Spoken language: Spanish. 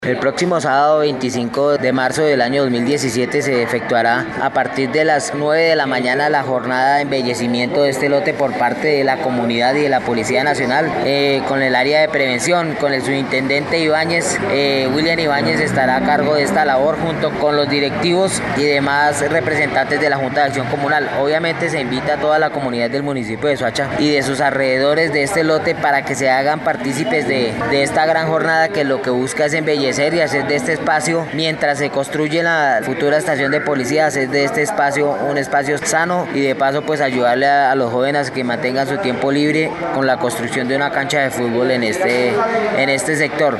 El próximo sábado 25 de marzo del año 2017 se efectuará a partir de las 9 de la mañana la jornada de embellecimiento de este lote por parte de la comunidad y de la Policía Nacional con el área de prevención, con el subintendente Ibáñez. William Ibáñez estará a cargo de esta labor junto con los directivos y demás representantes de la Junta de Acción Comunal. Obviamente se invita a toda la comunidad del municipio de Soacha y de sus alrededores de este lote para que se hagan partícipes de esta gran jornada que lo que busca es embellecer y hacer de este espacio, mientras se construye la futura estación de policía, hacer de este espacio un espacio sano y de paso pues ayudarle a los jóvenes que mantengan su tiempo libre con la construcción de una cancha de fútbol en este sector.